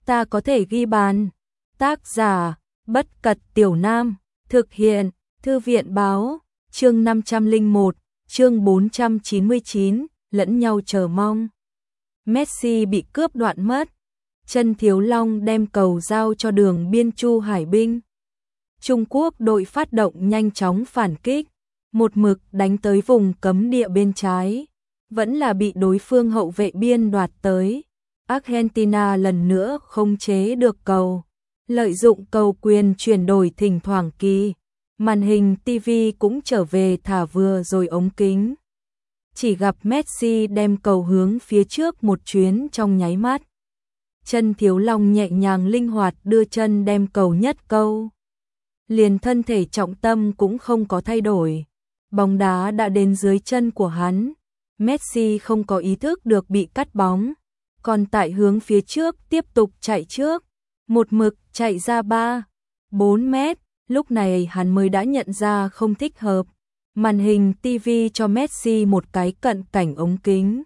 ta có thể ghi bàn. Tác giả, Bất Cật Tiểu Nam, thực hiện, Thư viện Báo, chương 501, chương 499, lẫn nhau chờ mong. Messi bị cướp đoạn mất. Chân Thiếu Long đem cầu giao cho Đường Biên Chu hải binh. Trung Quốc đội phát động nhanh chóng phản kích, một mực đánh tới vùng cấm địa bên trái, vẫn là bị đối phương hậu vệ biên đoạt tới. Argentina lần nữa không chế được cầu, lợi dụng cầu quyền chuyển đổi thỉnh thoảng kỳ, màn hình TV cũng trở về thả vừa rồi ống kính. Chỉ gặp Messi đem cầu hướng phía trước một chuyến trong nháy mắt. Chân Thiếu Long nhẹ nhàng linh hoạt đưa chân đem cầu nhất câu. Liền thân thể trọng tâm cũng không có thay đổi. Bóng đá đã đến dưới chân của hắn. Messi không có ý thức được bị cắt bóng. Còn tại hướng phía trước tiếp tục chạy trước. Một mực chạy ra 3-4 mét. Lúc này hắn mới đã nhận ra không thích hợp. Màn hình TV cho Messi một cái cận cảnh ống kính.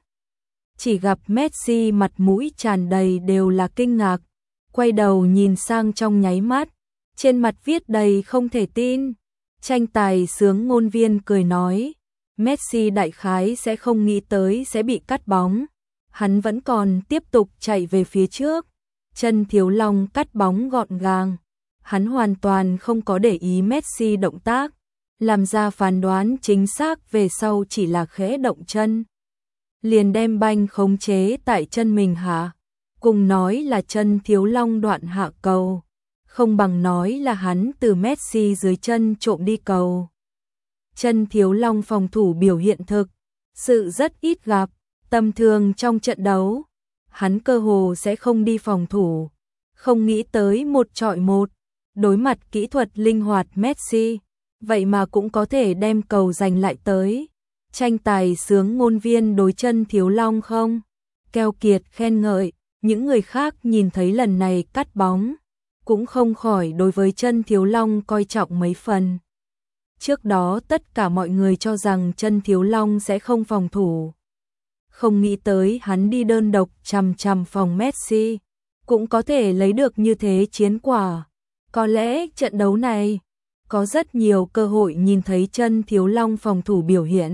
Chỉ gặp Messi mặt mũi tràn đầy đều là kinh ngạc. Quay đầu nhìn sang trong nháy mắt. Trên mặt viết đầy không thể tin. Tranh tài sướng ngôn viên cười nói. Messi đại khái sẽ không nghĩ tới sẽ bị cắt bóng. Hắn vẫn còn tiếp tục chạy về phía trước. Chân Thiếu Long cắt bóng gọn gàng. Hắn hoàn toàn không có để ý Messi động tác. Làm ra phán đoán chính xác về sau chỉ là khẽ động chân. Liền đem banh khống chế tại chân mình hạ. Cùng nói là Chân Thiếu Long đoạn hạ cầu. Không bằng nói là hắn từ Messi dưới chân trộm đi cầu. Chân Thiếu Long phòng thủ biểu hiện thực. Sự rất ít gặp. Tầm thường trong trận đấu. Hắn cơ hồ sẽ không đi phòng thủ. Không nghĩ tới 1-1. Đối mặt kỹ thuật linh hoạt Messi. Vậy mà cũng có thể đem cầu giành lại tới. Tranh tài sướng ngôn viên đối Chân Thiếu Long không? Keo kiệt khen ngợi. Những người khác nhìn thấy lần này cắt bóng. Cũng không khỏi đối với Chân Thiếu Long coi trọng mấy phần. Trước đó tất cả mọi người cho rằng Chân Thiếu Long sẽ không phòng thủ. Không nghĩ tới hắn đi đơn độc chằm chằm phòng Messi. Cũng có thể lấy được như thế chiến quả. Có lẽ trận đấu này có rất nhiều cơ hội nhìn thấy Chân Thiếu Long phòng thủ biểu hiện.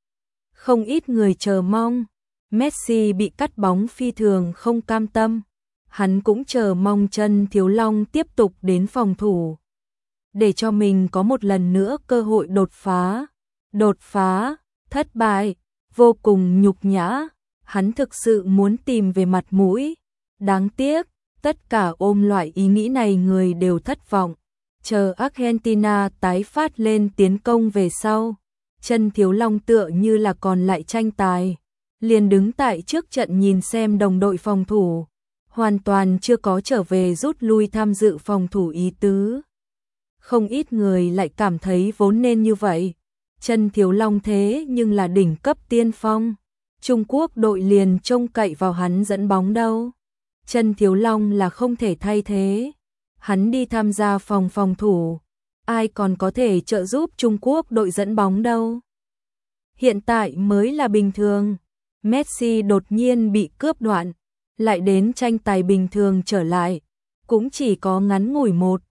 Không ít người chờ mong. Messi bị cắt bóng phi thường không cam tâm. Hắn cũng chờ mong Chân Thiếu Long tiếp tục đến phòng thủ. Để cho mình có một lần nữa cơ hội đột phá. Đột phá, thất bại, vô cùng nhục nhã. Hắn thực sự muốn tìm về mặt mũi. Đáng tiếc, tất cả ôm loại ý nghĩ này người đều thất vọng. Chờ Argentina tái phát lên tiến công về sau. Chân Thiếu Long tựa như là còn lại tranh tài. Liền đứng tại trước trận nhìn xem đồng đội phòng thủ. Hoàn toàn chưa có trở về rút lui tham dự phòng thủ ý tứ. Không ít người lại cảm thấy vốn nên như vậy. Chân Thiếu Long thế nhưng là đỉnh cấp tiên phong. Trung Quốc đội liền trông cậy vào hắn dẫn bóng đâu. Chân Thiếu Long là không thể thay thế. Hắn đi tham gia phòng thủ. Ai còn có thể trợ giúp Trung Quốc đội dẫn bóng đâu. Hiện tại mới là bình thường. Messi đột nhiên bị cướp đoạn. Lại đến tranh tài bình thường trở lại. Cũng chỉ có ngắn ngủi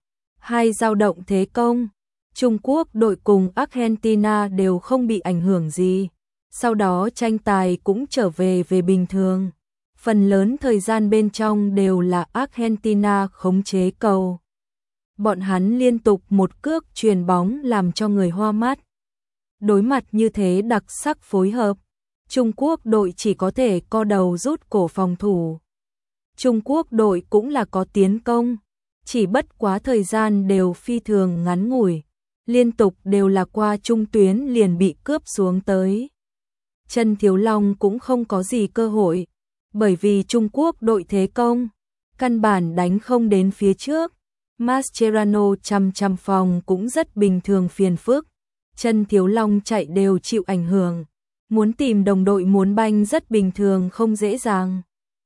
1-2 dao động thế công. Trung Quốc đội cùng Argentina đều không bị ảnh hưởng gì. Sau đó tranh tài cũng trở về bình thường. Phần lớn thời gian bên trong đều là Argentina khống chế cầu. Bọn hắn liên tục một cước chuyền bóng làm cho người hoa mắt. Đối mặt như thế đặc sắc phối hợp. Trung Quốc đội chỉ có thể co đầu rút cổ phòng thủ. Trung Quốc đội cũng là có tiến công. Chỉ bất quá thời gian đều phi thường ngắn ngủi. Liên tục đều là qua trung tuyến liền bị cướp xuống tới. Chân Thiếu Long cũng không có gì cơ hội. Bởi vì Trung Quốc đội thế công. Căn bản đánh không đến phía trước. Mascherano chăm phòng cũng rất bình thường phiền phức. Chân Thiếu Long chạy đều chịu ảnh hưởng. Muốn tìm đồng đội muốn banh rất bình thường không dễ dàng.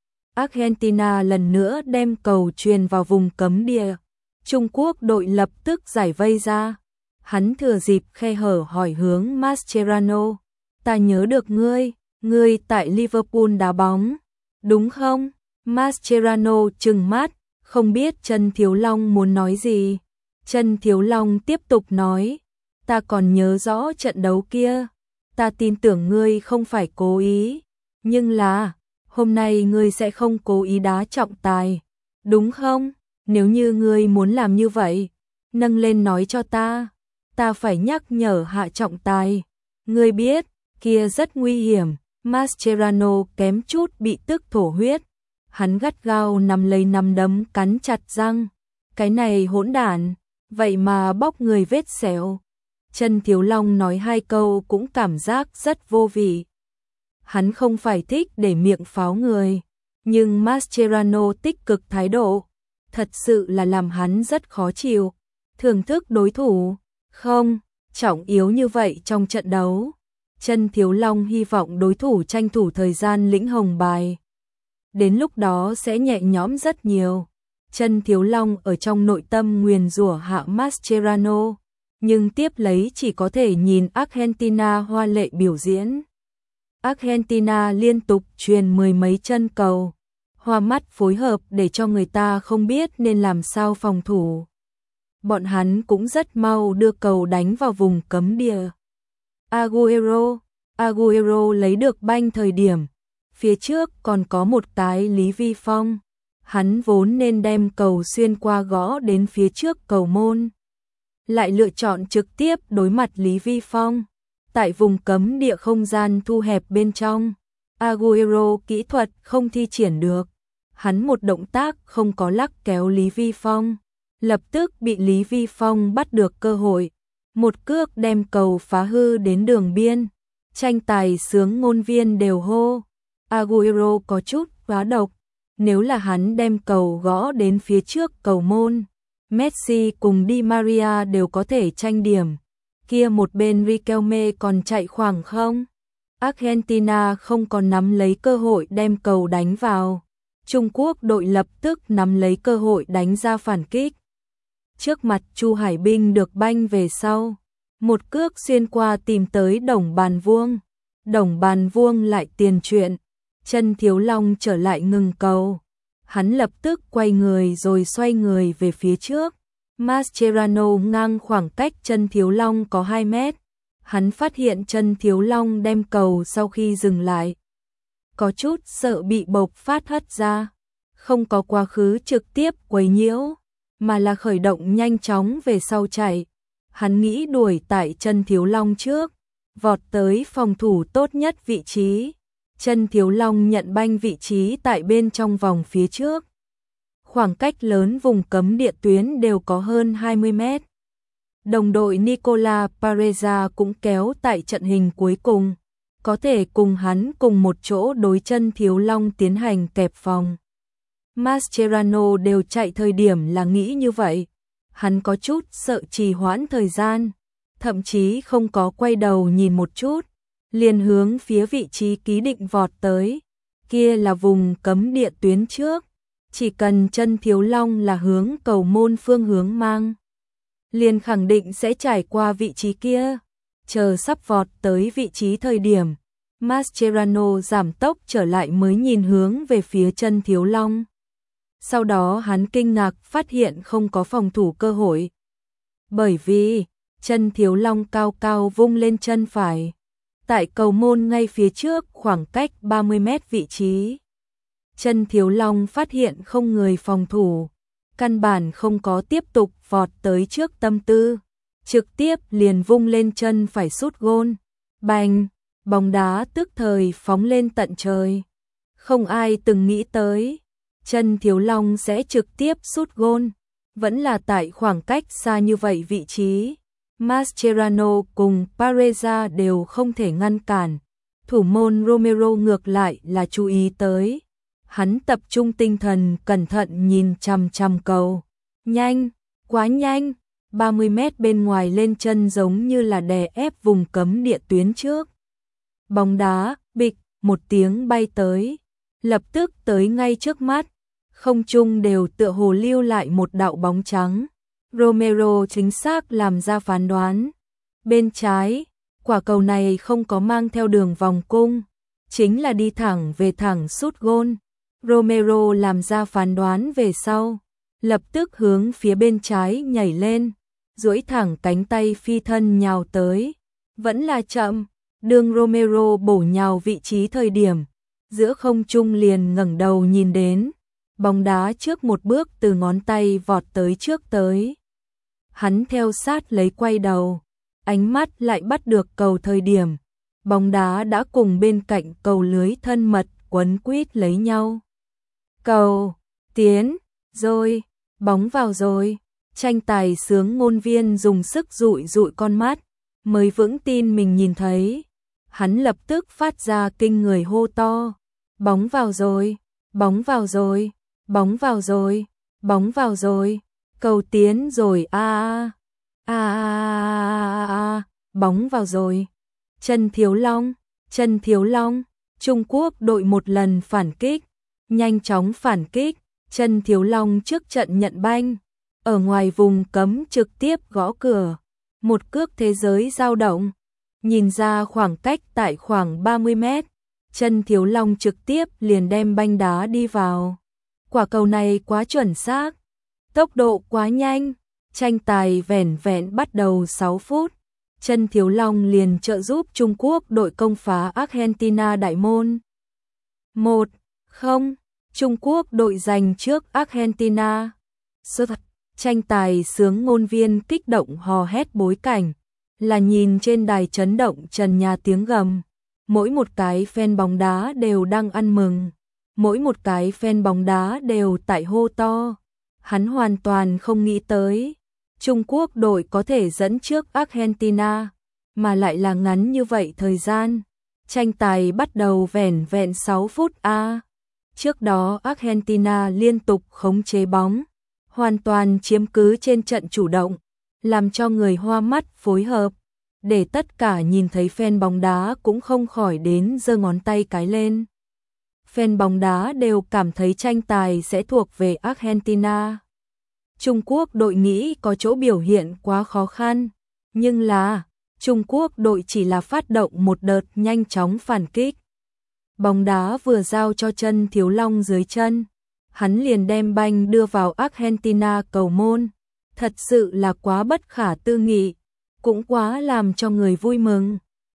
Argentina lần nữa đem cầu truyền vào vùng cấm địa. Trung Quốc đội lập tức giải vây ra. Hắn thừa dịp khe hở hỏi hướng Mascherano. Ta nhớ được ngươi tại Liverpool đá bóng. Đúng không? Mascherano trừng mắt, Không biết Chân Thiếu Long muốn nói gì. Chân Thiếu Long tiếp tục nói, ta còn nhớ rõ trận đấu kia, ta tin tưởng ngươi không phải cố ý, nhưng là, hôm nay ngươi sẽ không cố ý đá trọng tài, đúng không? Nếu như ngươi muốn làm như vậy, nâng lên nói cho ta phải nhắc nhở hạ trọng tài. Ngươi biết, kia rất nguy hiểm. Mascherano kém chút bị tức thổ huyết. Hắn gắt gao nắm lấy nắm đấm cắn chặt răng. Cái này hỗn đản, vậy mà bóc người vết sẹo. Chân Thiếu Long nói hai câu cũng cảm giác rất vô vị. Hắn không phải thích để miệng pháo người, nhưng Mascherano tích cực thái độ, thật sự là làm hắn rất khó chịu. Thưởng thức đối thủ, không, trọng yếu như vậy trong trận đấu. Chân Thiếu Long hy vọng đối thủ tranh thủ thời gian lĩnh hồng bài. Đến lúc đó sẽ nhẹ nhõm rất nhiều. Chân Thiếu Long ở trong nội tâm nguyền rủa hạ Mascherano, nhưng tiếp lấy chỉ có thể nhìn Argentina hoa lệ biểu diễn. Argentina liên tục truyền mười mấy chân cầu, hoa mắt phối hợp để cho người ta không biết nên làm sao phòng thủ. Bọn hắn cũng rất mau đưa cầu đánh vào vùng cấm địa. Agüero lấy được banh thời điểm, phía trước còn có một cái Lý Vi Phong, hắn vốn nên đem cầu xuyên qua gõ đến phía trước cầu môn, lại lựa chọn trực tiếp đối mặt Lý Vi Phong. Tại vùng cấm địa không gian thu hẹp bên trong, Agüero kỹ thuật không thi triển được, hắn một động tác không có lắc kéo Lý Vi Phong, lập tức bị Lý Vi Phong bắt được cơ hội, một cước đem cầu phá hư đến đường biên. Tranh tài sướng ngôn viên đều hô, Agüero có chút quá độc, nếu là hắn đem cầu gõ đến phía trước cầu môn, Messi cùng Di Maria đều có thể tranh điểm. Kia một bên Riquelme còn chạy khoảng không? Argentina không còn nắm lấy cơ hội đem cầu đánh vào. Trung Quốc đội lập tức nắm lấy cơ hội đánh ra phản kích. Trước mặt Chu Hải Binh được banh về sau, một cước xuyên qua tìm tới Đồng Bàn Vuông. Đồng Bàn Vuông lại tiền chuyện, Chân Thiếu Long trở lại ngừng cầu. Hắn lập tức quay người rồi xoay người về phía trước. Mascherano ngang khoảng cách Chân Thiếu Long có 2 mét. Hắn phát hiện Chân Thiếu Long đem cầu sau khi dừng lại, có chút sợ bị bộc phát hất ra, không có quá khứ trực tiếp quấy nhiễu, mà là khởi động nhanh chóng về sau chạy. Hắn nghĩ đuổi tại Chân Thiếu Long trước, vọt tới phòng thủ tốt nhất vị trí. Chân Thiếu Long nhận banh vị trí tại bên trong vòng phía trước. Khoảng cách lớn vùng cấm địa tuyến đều có hơn 20 mét. Đồng đội Nicola Pareza cũng kéo tại trận hình cuối cùng, có thể cùng hắn cùng một chỗ đối Chân Thiếu Long tiến hành kẹp phòng. Mascherano đều chạy thời điểm là nghĩ như vậy. Hắn có chút sợ trì hoãn thời gian, thậm chí không có quay đầu nhìn một chút, liền hướng phía vị trí ký định vọt tới. Kia là vùng cấm địa tuyến trước, chỉ cần Chân Thiếu Long là hướng cầu môn phương hướng mang, liền khẳng định sẽ trải qua vị trí kia. Chờ sắp vọt tới vị trí thời điểm, Mascherano giảm tốc trở lại mới nhìn hướng về phía Chân Thiếu Long. Sau đó hắn kinh ngạc phát hiện không có phòng thủ cơ hội. Bởi vì, Chân Thiếu Long cao cao vung lên chân phải. Tại cầu môn ngay phía trước khoảng cách 30 mét vị trí. Chân Thiếu Long phát hiện không người phòng thủ. Căn bản không có tiếp tục vọt tới trước tâm tư. Trực tiếp liền vung lên chân phải sút gôn. Bành, bóng đá tức thời phóng lên tận trời. Không ai từng nghĩ tới Chân Thiếu Long sẽ trực tiếp sút gôn, vẫn là tại khoảng cách xa như vậy vị trí. Mascherano cùng Pareza đều không thể ngăn cản. Thủ môn Romero ngược lại là chú ý tới. Hắn tập trung tinh thần cẩn thận nhìn chằm chằm cầu. Nhanh, quá nhanh, 30 mét bên ngoài lên chân giống như là đè ép vùng cấm địa tuyến trước. Bóng đá, bịch, một tiếng bay tới, lập tức tới ngay trước mắt. Không trung đều tựa hồ lưu lại một đạo bóng trắng. Romero chính xác làm ra phán đoán. Bên trái, quả cầu này không có mang theo đường vòng cung, chính là đi thẳng về thẳng sút gôn. Romero làm ra phán đoán về sau, lập tức hướng phía bên trái nhảy lên, duỗi thẳng cánh tay phi thân nhào tới. Vẫn là chậm, đường Romero bổ nhào vị trí thời điểm, giữa không trung liền ngẩng đầu nhìn đến, bóng đá trước một bước từ ngón tay vọt tới trước tới. Hắn theo sát lấy quay đầu, ánh mắt lại bắt được cầu thời điểm, bóng đá đã cùng bên cạnh cầu lưới thân mật quấn quýt lấy nhau. Cầu, tiến, rồi, bóng vào rồi, tranh tài sướng ngôn viên dùng sức dụi dụi con mắt, mới vững tin mình nhìn thấy. Hắn lập tức phát ra kinh người hô to, bóng vào rồi, bóng vào rồi, bóng vào rồi, bóng vào rồi, cầu tiến rồi bóng vào rồi. Trần Thiếu Long, Trung Quốc đội một lần phản kích, nhanh chóng phản kích, Trần Thiếu Long trước trận nhận banh, ở ngoài vùng cấm trực tiếp gõ cửa, một cước thế giới dao động, nhìn ra khoảng cách tại khoảng 30 mét, Trần Thiếu Long trực tiếp liền đem banh đá đi vào. Quả cầu này quá chuẩn xác, tốc độ quá nhanh, tranh tài vẻn vẹn bắt đầu 6 phút. Trần Thiếu Long liền trợ giúp Trung Quốc đội công phá Argentina đại môn. 1-0, Trung Quốc đội giành trước Argentina. Tranh tài sướng ngôn viên kích động hò hét bối cảnh, là nhìn trên đài chấn động trần nhà tiếng gầm. Mỗi một cái fan bóng đá đều đang ăn mừng, mỗi một cái fan bóng đá đều tại hô to. Hắn hoàn toàn không nghĩ tới Trung Quốc đội có thể dẫn trước Argentina, mà lại là ngắn như vậy thời gian. Tranh tài bắt đầu vẻn vẹn 6 phút Trước đó Argentina liên tục khống chế bóng, hoàn toàn chiếm cứ trên trận chủ động, làm cho người hoa mắt phối hợp, để tất cả nhìn thấy fan bóng đá cũng không khỏi đến giơ ngón tay cái lên. Fan bóng đá đều cảm thấy tranh tài sẽ thuộc về Argentina. Trung Quốc đội nghĩ có chỗ biểu hiện quá khó khăn, nhưng là Trung Quốc đội chỉ là phát động một đợt nhanh chóng phản kích. Bóng đá vừa giao cho Trần Thiếu Long dưới chân, hắn liền đem banh đưa vào Argentina cầu môn. Thật sự là quá bất khả tư nghị, cũng quá làm cho người vui mừng.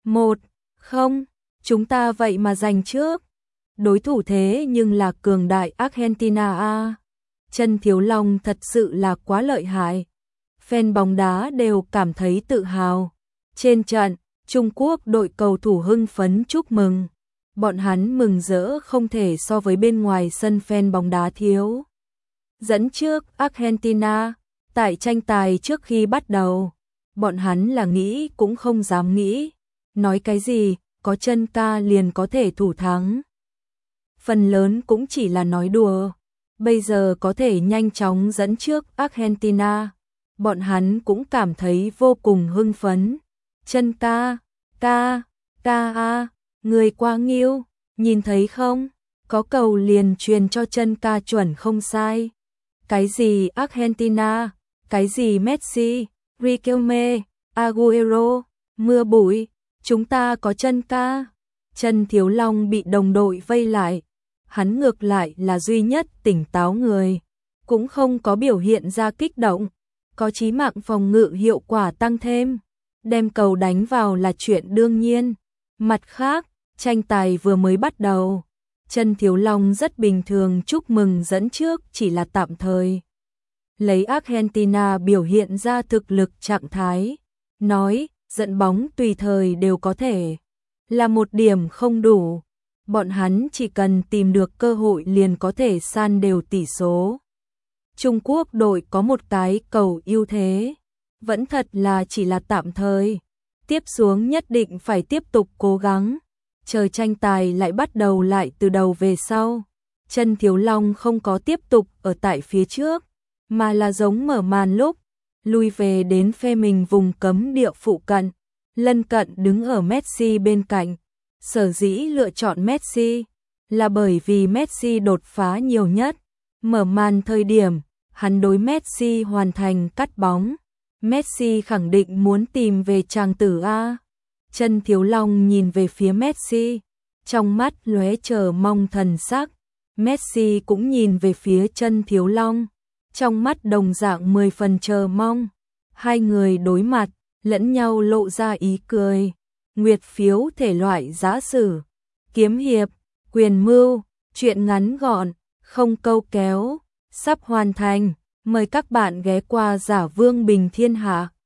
1-0, chúng ta vậy mà giành trước. Đối thủ thế nhưng là cường đại Argentina Trần Thiếu Long thật sự là quá lợi hại. Fan bóng đá đều cảm thấy tự hào. Trên trận, Trung Quốc đội cầu thủ hưng phấn chúc mừng. Bọn hắn mừng rỡ không thể so với bên ngoài sân fan bóng đá thiếu. Dẫn trước Argentina, tại tranh tài trước khi bắt đầu, bọn hắn là nghĩ cũng không dám nghĩ. Nói cái gì, có chân ca liền có thể thủ thắng. Phần lớn cũng chỉ là nói đùa. Bây giờ có thể nhanh chóng dẫn trước Argentina, bọn hắn cũng cảm thấy vô cùng hưng phấn. Chân ca, người quá nghiêu, nhìn thấy không? Có cầu liền truyền cho chân ca chuẩn không sai. Cái gì Argentina, cái gì Messi, Riquelme, Agüero, mưa bụi, chúng ta có chân ca. Trần Thiếu Long bị đồng đội vây lại, hắn ngược lại là duy nhất tỉnh táo người, cũng không có biểu hiện ra kích động, có chí mạng phòng ngự hiệu quả tăng thêm, đem cầu đánh vào là chuyện đương nhiên. Mặt khác, tranh tài vừa mới bắt đầu, Trần Thiếu Long rất bình thường chúc mừng dẫn trước chỉ là tạm thời. Lấy Argentina biểu hiện ra thực lực trạng thái, nói dẫn bóng tùy thời đều có thể, là một điểm không đủ. Bọn hắn chỉ cần tìm được cơ hội liền có thể san đều tỷ số. Trung Quốc đội có một cái cầu ưu thế, vẫn thật là chỉ là tạm thời. Tiếp xuống nhất định phải tiếp tục cố gắng. Chờ tranh tài lại bắt đầu lại từ đầu về sau. Trần Thiếu Long không có tiếp tục ở tại phía trước, mà là giống mở màn lúc, lui về đến phe mình vùng cấm địa phụ cận, lân cận đứng ở Messi bên cạnh. Sở dĩ lựa chọn Messi là bởi vì Messi đột phá nhiều nhất. Mở màn thời điểm, hắn đối Messi hoàn thành cắt bóng. Messi khẳng định muốn tìm về chàng tử A. Trần Thiếu Long nhìn về phía Messi, trong mắt lóe chờ mong thần sắc. Messi cũng nhìn về phía Trần Thiếu Long, trong mắt đồng dạng 10 phần chờ mong. Hai người đối mặt, lẫn nhau lộ ra ý cười. Nguyệt phiếu thể loại giã sử, kiếm hiệp, quyền mưu, truyện ngắn gọn, không câu kéo, sắp hoàn thành. Mời các bạn ghé qua Giả Vương Bình Thiên Hạ.